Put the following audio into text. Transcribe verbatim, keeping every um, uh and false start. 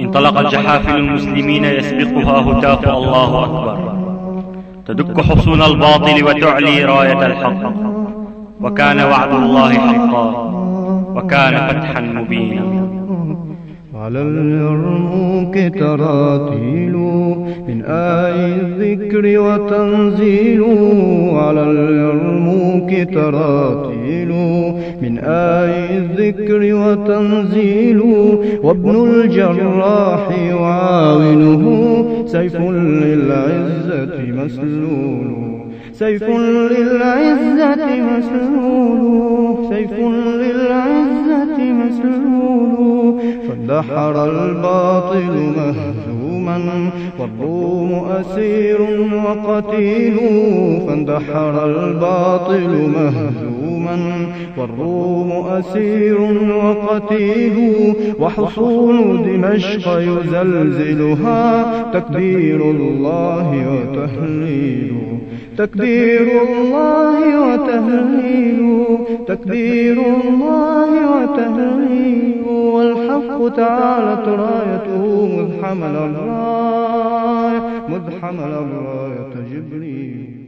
انطلق الجحافل المسلمين يسبقها هتاف الله أكبر، تدك حصون الباطل وتعلي راية الحق، وكان وعد الله حقا، وكان فتحا مبينا. على اليرموك تراتيل من آي الذكر وتنزيل، على اليرموك تراتيل من آي الذكر وتنزيل، وابن الجراح يعاونه سيف للعزة مسلول، سيف للعزة مسلول، سيف للعزة مسلول. فاندحر الباطل مهزوما والروم أسير وقتيل، فاندحر الباطل مهزوما والروم أسير وقتيل، وحصون دمشق يزلزلها تكبير الله وتهليل، تكبير الله وتهليل، تكبير الله وتهليل. والحق تعالت رايته مذ حمل الراية، مذ حمل الراية جبريل.